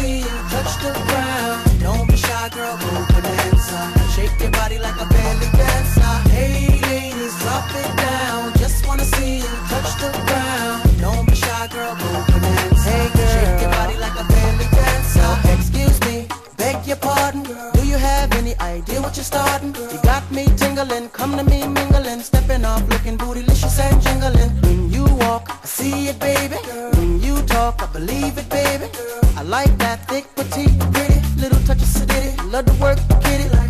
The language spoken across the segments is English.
see you touch the ground. Don't be shy, girl, go bonanza. Shake your body like a belly dancer. Hey ladies, drop it down. Just wanna see you touch the ground. Don't be shy, girl, go bonanza. Hey girl, shake your body like a belly dancer. Excuse me, beg your pardon. Do you have any idea what you're starting? You got me tingling, come to me mingling, stepping off looking bootylicious and jingling. When you walk, I see it, baby. When you talk, I believe it, baby. I like that thick, petite, pretty, little touch of sedity. Love to work the kitty like.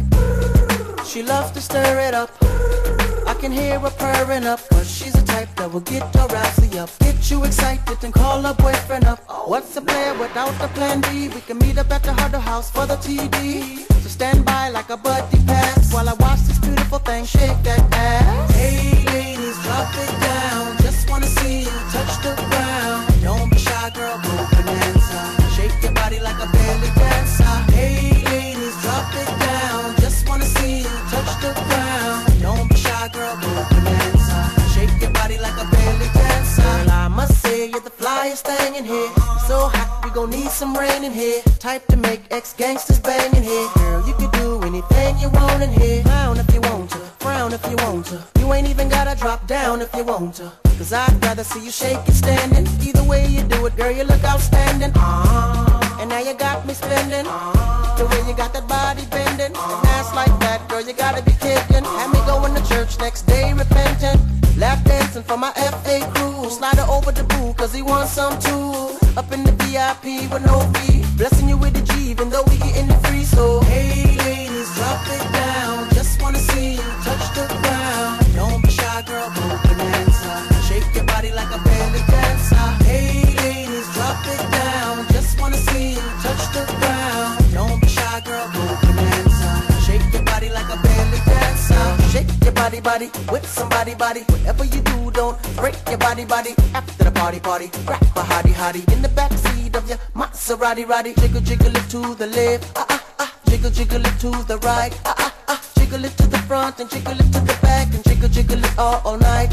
She loves to stir it up. I can hear her purring up, cause she's the type that will get her rousey up. Get you excited and call her boyfriend up. What's a player without the plan B? We can meet up at the Huddle House for the TD. So stand by like a buddy pass while I watch this beautiful thing shake that ass. Hey ladies, drop it down. Just wanna see you touch the ground. Don't be shy, girl, go bonanza. Shake your body like a belly dancer. Hey ladies, drop it down. Just wanna see you touch the ground. Don't be shy, girl, go bonanza. Shake your body like a belly dancer. Girl, I must say you're the flyest thing in here. So hot, we gon' need some rain in here. Type to make ex-gangsters bang in here. Girl, you can do anything you want in here. Frown if you want to, frown if you want to. You ain't even gotta drop down if you want to. Cause I'd rather see you shake it standing. Either way you do it, girl, you look outstanding. And now you got me spending. The way you got that body bending. An ass like that, girl, you gotta be kidding. Had me going to church next day repentant. Lap dancing for my FA crew. Slide her over the boo, cause he wants some too. Up in the VIP with no fee. Blessing you with the G, even though we getting it free. So, hey ladies, drop it down. Just wanna see you touch the ground. Don't be shy, girl, go bonanza. Shake your body like a belly dancer. Hey ladies, drop it down. Just wanna see you touch the ground. Don't be shy, girl, go bonanza. Shake your body like a belly dancer. Shake your body, body, with somebody, body. Whatever you do, don't break your body, body. After the party, party, grab a hottie, hottie. In the backseat of your Maserati, roddy. Jiggle, jiggle it to the left, jiggle, jiggle it to the right, jiggle it to the front and jiggle it to the back and jiggle, jiggle it all night,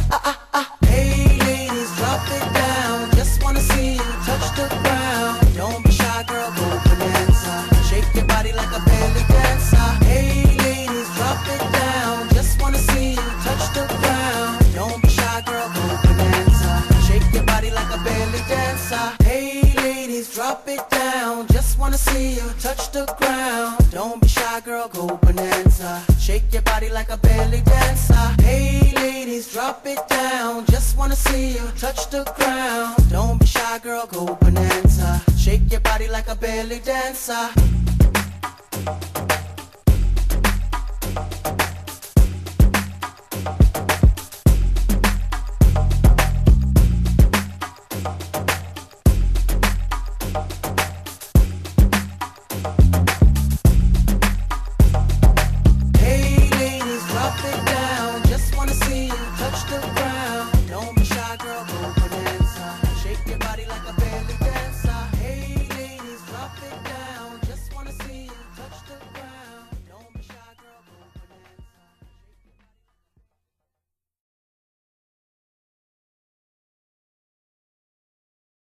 Hey ladies, drop it down. Just wanna see you touch the ground. Don't be shy, girl, go bonanza. Shake your body like a belly dancer. Hey ladies, drop it down. Just wanna see you touch the ground. Don't be shy, girl, go bonanza. Shake your body like a belly dancer. Hey ladies, drop it down. Just wanna see you touch the ground. Don't be shy, girl, go bonanza. Shake your body like a belly dancer. Hey ladies, drop it down. Just wanna see you touch the ground. Don't be shy, girl, go bonanza. Shake your body like a belly dancer.